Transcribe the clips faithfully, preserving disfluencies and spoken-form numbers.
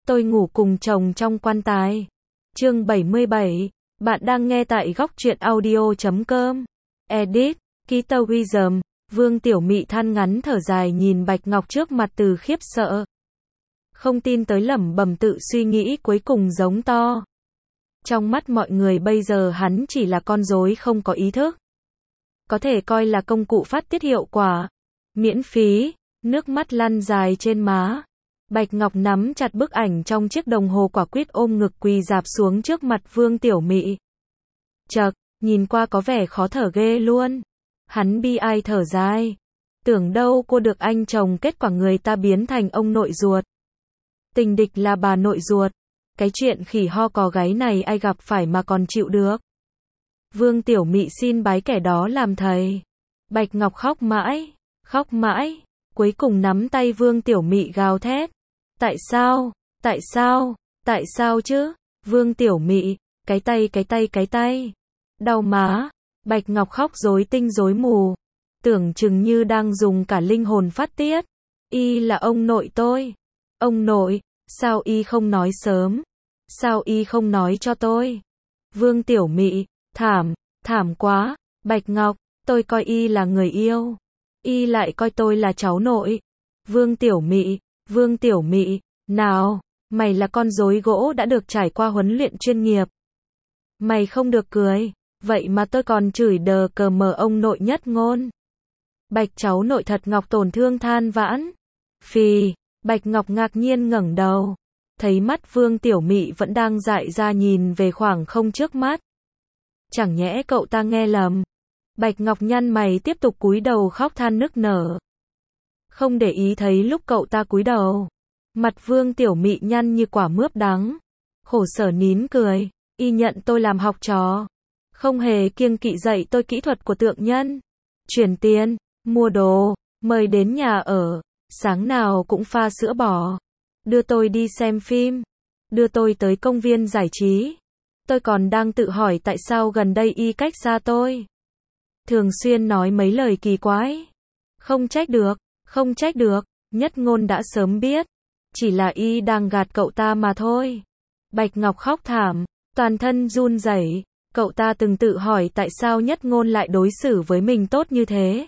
Tôi ngủ cùng chồng trong quan tài. Chương bảy mươi bảy. Bạn đang nghe tại góc truyện audio chấm com. Edit. Ký tâu Wisdom. Vương Tiểu Mị than ngắn thở dài nhìn Bạch Ngọc trước mặt từ khiếp sợ. Không tin tới lẩm bẩm tự suy nghĩ cuối cùng giống to. Trong mắt mọi người bây giờ hắn chỉ là con rối không có ý thức. Có thể coi là công cụ phát tiết hiệu quả. Miễn phí. Nước mắt lăn dài trên má. Bạch Ngọc nắm chặt bức ảnh trong chiếc đồng hồ quả quýt ôm ngực quỳ rạp xuống trước mặt Vương Tiểu Mị. Chậc, nhìn qua có vẻ khó thở ghê luôn. Hắn bi ai thở dài. Tưởng đâu cô được anh chồng, kết quả người ta biến thành ông nội ruột. Tình địch là bà nội ruột. Cái chuyện khỉ ho cò gáy này ai gặp phải mà còn chịu được. Vương Tiểu Mị xin bái kẻ đó làm thầy. Bạch Ngọc khóc mãi, khóc mãi, cuối cùng nắm tay Vương Tiểu Mị gào thét. Tại sao, tại sao, tại sao chứ? Vương Tiểu Mị, cái tay cái tay cái tay. Đau má. Bạch Ngọc khóc rối tinh rối mù. Tưởng chừng như đang dùng cả linh hồn phát tiết. Y là ông nội tôi. Ông nội, sao y không nói sớm? Sao y không nói cho tôi? Vương Tiểu Mị, thảm, thảm quá. Bạch Ngọc, tôi coi y là người yêu. Y lại coi tôi là cháu nội. Vương Tiểu Mị, Vương Tiểu Mị, nào, mày là con rối gỗ đã được trải qua huấn luyện chuyên nghiệp. Mày không được cười, vậy mà tôi còn chửi đờ cờ mờ ông nội nhất ngôn. Bạch cháu nội thật Ngọc tổn thương than vãn. Phì, Bạch Ngọc ngạc nhiên ngẩng đầu. Thấy mắt Vương Tiểu Mị vẫn đang dại ra nhìn về khoảng không trước mắt. Chẳng nhẽ cậu ta nghe lầm. Bạch Ngọc nhăn mày tiếp tục cúi đầu khóc than nức nở. Không để ý thấy lúc cậu ta cúi đầu. Mặt Vương Tiểu Mị nhăn như quả mướp đắng. Khổ sở nín cười. Y nhận tôi làm học trò. Không hề kiêng kỵ dạy tôi kỹ thuật của tượng nhân. Chuyển tiền, mua đồ, mời đến nhà ở. Sáng nào cũng pha sữa bò. Đưa tôi đi xem phim. Đưa tôi tới công viên giải trí. Tôi còn đang tự hỏi tại sao gần đây y cách xa tôi. Thường xuyên nói mấy lời kỳ quái. Không trách được, không trách được. Nhất ngôn đã sớm biết. Chỉ là y đang gạt cậu ta mà thôi. Bạch Ngọc khóc thảm, toàn thân run rẩy. Cậu ta từng tự hỏi tại sao Nhất ngôn lại đối xử với mình tốt như thế.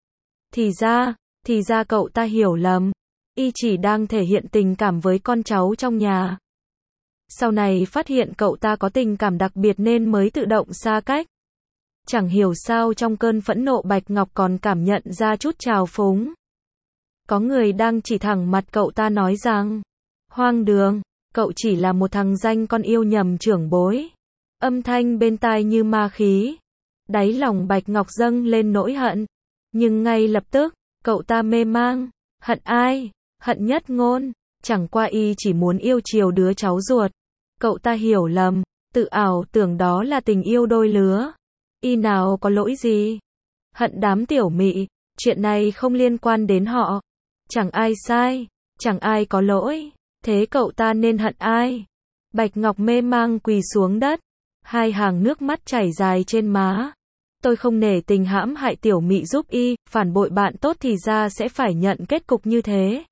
Thì ra, thì ra cậu ta hiểu lầm. Y chỉ đang thể hiện tình cảm với con cháu trong nhà. Sau này phát hiện cậu ta có tình cảm đặc biệt nên mới tự động xa cách. Chẳng hiểu sao trong cơn phẫn nộ Bạch Ngọc còn cảm nhận ra chút trào phúng. Có người đang chỉ thẳng mặt cậu ta nói rằng, hoang đường, cậu chỉ là một thằng danh con yêu nhầm trưởng bối. Âm thanh bên tai như ma khí. Đáy lòng Bạch Ngọc dâng lên nỗi hận. Nhưng ngay lập tức, cậu ta mê mang. Hận ai? Hận Nhất ngôn. Chẳng qua y chỉ muốn yêu chiều đứa cháu ruột. Cậu ta hiểu lầm, tự ảo tưởng đó là tình yêu đôi lứa. Y nào có lỗi gì? Hận đám Tiểu Mị, chuyện này không liên quan đến họ. Chẳng ai sai, chẳng ai có lỗi. Thế cậu ta nên hận ai? Bạch Ngọc mê mang quỳ xuống đất. Hai hàng nước mắt chảy dài trên má. Tôi không nể tình hãm hại Tiểu Mị giúp y, phản bội bạn tốt thì ra sẽ phải nhận kết cục như thế.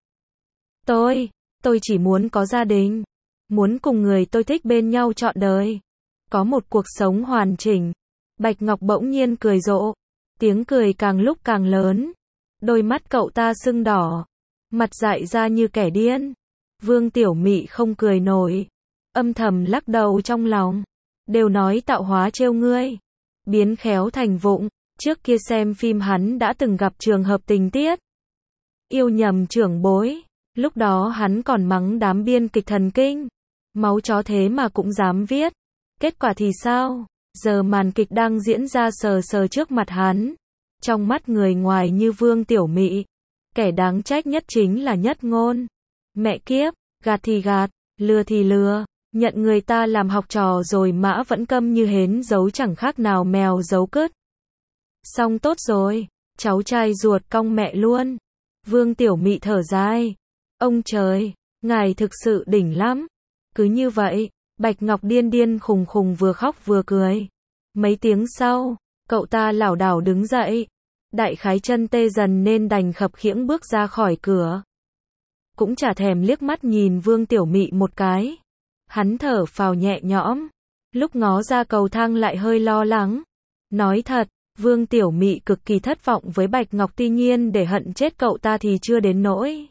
Tôi, tôi chỉ muốn có gia đình. Muốn cùng người tôi thích bên nhau trọn đời. Có một cuộc sống hoàn chỉnh. Bạch Ngọc bỗng nhiên cười rộ. Tiếng cười càng lúc càng lớn. Đôi mắt cậu ta sưng đỏ. Mặt dại ra như kẻ điên. Vương Tiểu Mị không cười nổi. Âm thầm lắc đầu trong lòng. Đều nói tạo hóa trêu ngươi. Biến khéo thành vụng. Trước kia xem phim hắn đã từng gặp trường hợp tình tiết. Yêu nhầm trưởng bối. Lúc đó hắn còn mắng đám biên kịch thần kinh. Máu chó thế mà cũng dám viết. Kết quả thì sao? Giờ màn kịch đang diễn ra sờ sờ trước mặt hắn. Trong mắt người ngoài như Vương Tiểu Mị. Kẻ đáng trách nhất chính là Nhất ngôn. Mẹ kiếp, gạt thì gạt, lừa thì lừa. Nhận người ta làm học trò rồi mã vẫn câm như hến giấu chẳng khác nào mèo giấu cứt. Xong tốt rồi, cháu trai ruột cong mẹ luôn. Vương Tiểu Mị thở dài. Ông trời, ngài thực sự đỉnh lắm. Cứ như vậy, Bạch Ngọc điên điên khùng khùng vừa khóc vừa cười. Mấy tiếng sau, cậu ta lảo đảo đứng dậy. Đại khái chân tê dần nên đành khập khiễng bước ra khỏi cửa. cũng chả thèm liếc mắt nhìn Vương Tiểu Mị một cái. Hắn thở phào nhẹ nhõm, lúc ngó ra cầu thang lại hơi lo lắng. Nói thật, Vương Tiểu Mị cực kỳ thất vọng với Bạch Ngọc, tuy nhiên để hận chết cậu ta thì chưa đến nỗi.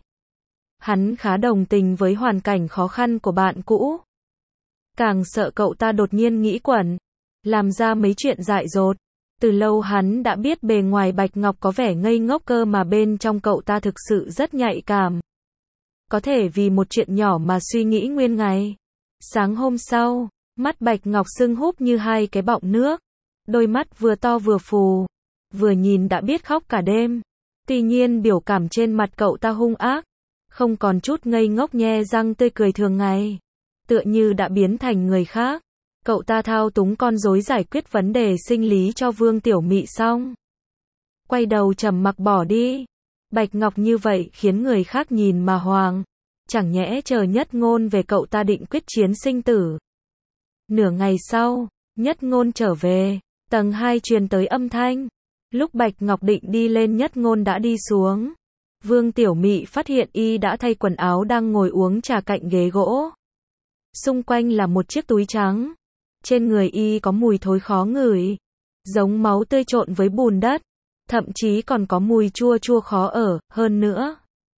Hắn khá đồng tình với hoàn cảnh khó khăn của bạn cũ. Càng sợ cậu ta đột nhiên nghĩ quẩn, làm ra mấy chuyện dại dột. Từ lâu hắn đã biết bề ngoài Bạch Ngọc có vẻ ngây ngốc cơ mà bên trong cậu ta thực sự rất nhạy cảm. Có thể vì một chuyện nhỏ mà suy nghĩ nguyên ngày. Sáng hôm sau, mắt Bạch Ngọc sưng húp như hai cái bọng nước. Đôi mắt vừa to vừa phù. Vừa nhìn đã biết khóc cả đêm. Tuy nhiên biểu cảm trên mặt cậu ta hung ác. Không còn chút ngây ngốc nhe răng tươi cười thường ngày. Tựa như đã biến thành người khác. Cậu ta thao túng con rối giải quyết vấn đề sinh lý cho Vương Tiểu Mị xong. Quay đầu trầm mặc bỏ đi. Bạch Ngọc như vậy khiến người khác nhìn mà hoàng. Chẳng nhẽ chờ Nhất Ngôn về cậu ta định quyết chiến sinh tử. Nửa ngày sau, Nhất Ngôn trở về. Tầng hai truyền tới âm thanh. Lúc Bạch Ngọc định đi lên, Nhất Ngôn đã đi xuống. Vương Tiểu Mị phát hiện y đã thay quần áo đang ngồi uống trà cạnh ghế gỗ. Xung quanh là một chiếc túi trắng. Trên người y có mùi thối khó ngửi, giống máu tươi trộn với bùn đất, thậm chí còn có mùi chua chua khó ở, hơn nữa.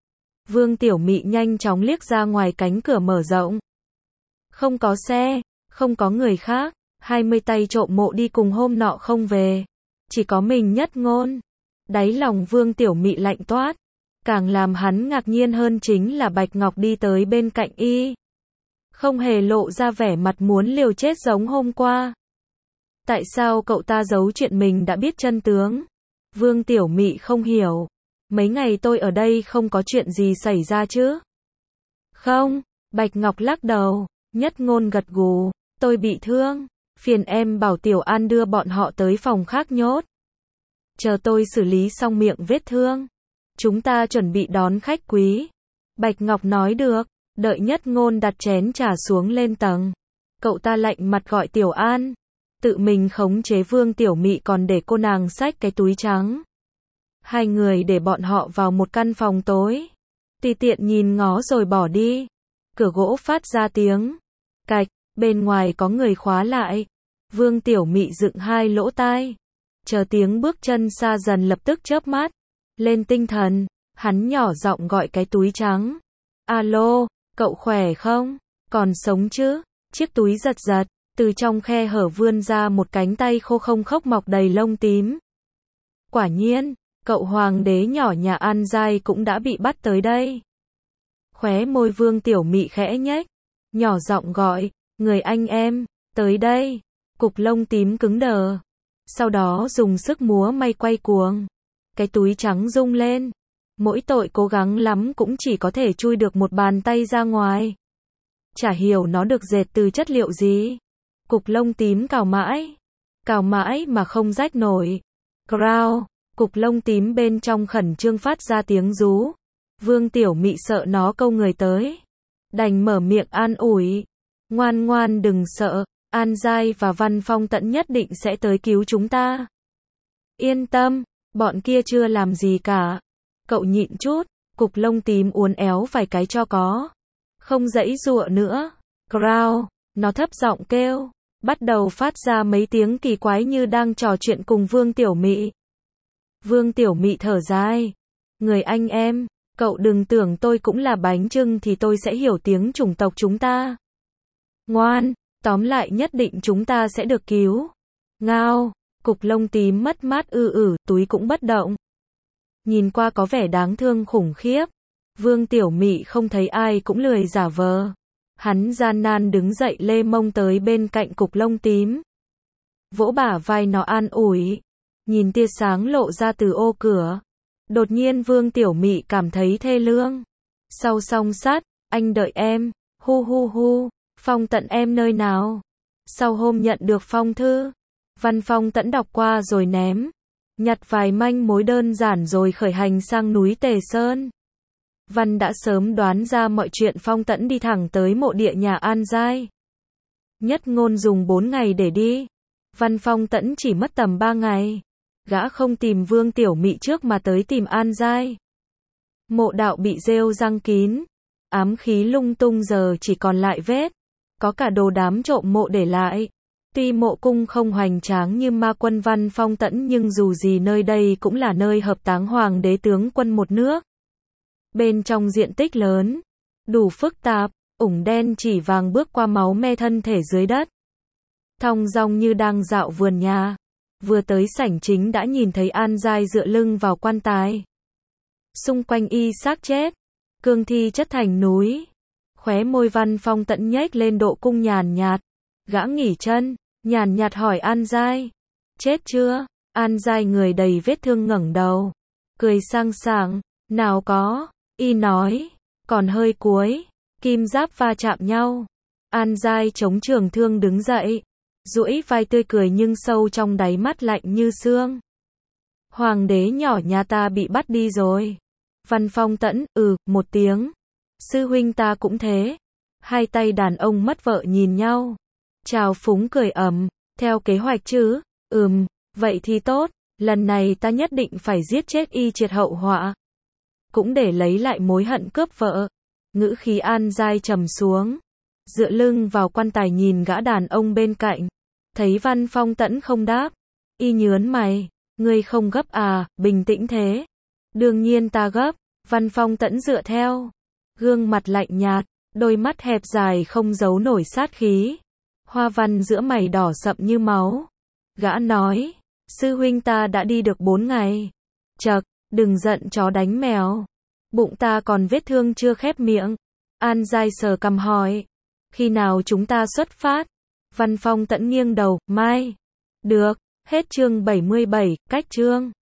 Vương Tiểu Mị nhanh chóng liếc ra ngoài cánh cửa mở rộng. Không có xe, không có người khác, hai mươi tay trộm mộ đi cùng hôm nọ không về. Chỉ có mình Nhất Ngôn. Đáy lòng Vương Tiểu Mị lạnh toát. Càng làm hắn ngạc nhiên hơn chính là Bạch Ngọc đi tới bên cạnh y. Không hề lộ ra vẻ mặt muốn liều chết giống hôm qua. Tại sao cậu ta giấu chuyện mình đã biết chân tướng? Vương Tiểu Mị không hiểu. Mấy ngày tôi ở đây không có chuyện gì xảy ra chứ? Không, Bạch Ngọc lắc đầu. Nhất Ngôn gật gù. Tôi bị thương. Phiền em bảo Tiểu An đưa bọn họ tới phòng khác nhốt. Chờ tôi xử lý xong miệng vết thương. Chúng ta chuẩn bị đón khách quý. Bạch Ngọc nói được. Đợi Nhất Ngôn đặt chén trà xuống lên tầng. Cậu ta lạnh mặt gọi Tiểu An. Tự mình khống chế Vương Tiểu Mị còn để cô nàng xách cái túi trắng. Hai người để bọn họ vào một căn phòng tối. Tùy tiện nhìn ngó rồi bỏ đi. Cửa gỗ phát ra tiếng cạch, bên ngoài có người khóa lại. Vương Tiểu Mị dựng hai lỗ tai. Chờ tiếng bước chân xa dần lập tức chớp mắt. Lên tinh thần, hắn nhỏ giọng gọi cái túi trắng. Alo, cậu khỏe không? Còn sống chứ? Chiếc túi giật giật, từ trong khe hở vươn ra một cánh tay khô không khốc mọc đầy lông tím. Quả nhiên, cậu hoàng đế nhỏ nhà An Giai cũng đã bị bắt tới đây. Khóe môi Vương Tiểu Mị khẽ nhếch, nhỏ giọng gọi, người anh em, tới đây. Cục lông tím cứng đờ. Sau đó dùng sức múa may quay cuồng. Cái túi trắng rung lên. Mỗi tội cố gắng lắm cũng chỉ có thể chui được một bàn tay ra ngoài. Chả hiểu nó được dệt từ chất liệu gì. Cục lông tím cào mãi. Cào mãi mà không rách nổi. Crow. Cục lông tím bên trong khẩn trương phát ra tiếng rú. Vương Tiểu Mị sợ nó câu người tới. Đành mở miệng an ủi. Ngoan ngoan đừng sợ. An Giai và Văn Phong Tẫn nhất định sẽ tới cứu chúng ta. Yên tâm. Bọn kia chưa làm gì cả. Cậu nhịn chút. Cục lông tím uốn éo vài cái cho có. Không giãy giụa nữa. Crow. Nó thấp giọng kêu. Bắt đầu phát ra mấy tiếng kỳ quái như đang trò chuyện cùng Vương Tiểu Mị. Vương Tiểu Mị thở dài. Người anh em, cậu đừng tưởng tôi cũng là bánh chưng thì tôi sẽ hiểu tiếng chủng tộc chúng ta. Ngoan, tóm lại nhất định chúng ta sẽ được cứu. Ngao, cục lông tím mất mát ư ử, túi cũng bất động. Nhìn qua có vẻ đáng thương khủng khiếp. Vương Tiểu Mị không thấy ai cũng lười giả vờ. Hắn gian nan đứng dậy lê mông tới bên cạnh cục lông tím. Vỗ bả vai nó an ủi. Nhìn tia sáng lộ ra từ ô cửa. Đột nhiên Vương Tiểu Mị cảm thấy thê lương. Sau song sắt, anh đợi em, hu hu hu, Phong Tận em nơi nào? Sau hôm nhận được phong thư, Văn Phong Tẫn đọc qua rồi ném. Nhặt vài manh mối đơn giản rồi khởi hành sang núi Tề Sơn. Văn đã sớm đoán ra mọi chuyện, Phong Tẫn đi thẳng tới mộ địa nhà An Giai. Nhất Ngôn dùng bốn ngày để đi. Văn Phong Tẫn chỉ mất tầm ba ngày. Gã không tìm Vương Tiểu Mị trước mà tới tìm An Giai. Mộ đạo bị rêu răng kín. ám khí lung tung giờ chỉ còn lại vết, có cả đồ đám trộm mộ để lại. Tuy mộ cung không hoành tráng như ma quân Văn Phong Tẫn nhưng dù gì nơi đây cũng là nơi hợp táng hoàng đế tướng quân một nước. Bên trong diện tích lớn, đủ phức tạp, ủng đen chỉ vàng bước qua máu me thân thể dưới đất. Thong dong như đang dạo vườn nhà. Vừa tới sảnh chính đã nhìn thấy An Giai dựa lưng vào quan tài. Xung quanh y xác chết, cương thi chất thành núi. Khóe môi Văn Phong Tẫn nhếch lên độ cung nhàn nhạt. Gã nghỉ chân, nhàn nhạt hỏi An Giai. Chết chưa? An Giai người đầy vết thương ngẩng đầu. Cười sang sảng, nào có, y nói, còn hơi cuối, kim giáp va chạm nhau. An Giai chống trường thương đứng dậy, duỗi vai tươi cười nhưng sâu trong đáy mắt lạnh như xương. Hoàng đế nhỏ nhà ta bị bắt đi rồi. Văn Phong Tẫn, ừ, một tiếng. Sư huynh ta cũng thế. Hai tay đàn ông mất vợ nhìn nhau. Trào phúng cười ầm, theo kế hoạch chứ? Ừm, vậy thì tốt, lần này ta nhất định phải giết chết y triệt hậu họa. Cũng để lấy lại mối hận cướp vợ. Ngữ khí An Giai trầm xuống. Dựa lưng vào quan tài nhìn gã đàn ông bên cạnh. Thấy Văn Phong Tẫn không đáp. Y nhớn mày. Ngươi không gấp à, bình tĩnh thế. Đương nhiên ta gấp. Văn Phong Tẫn dựa theo. Gương mặt lạnh nhạt, đôi mắt hẹp dài không giấu nổi sát khí. Hoa văn giữa mày đỏ sậm như máu. Gã nói. Sư huynh ta đã đi được bốn ngày. Chậc, đừng giận chó đánh mèo. Bụng ta còn vết thương chưa khép miệng. An Giai sờ cằm hỏi. Khi nào chúng ta xuất phát? Văn Phong Tẫn nghiêng đầu, mai. Được, hết chương bảy mươi bảy, cách chương.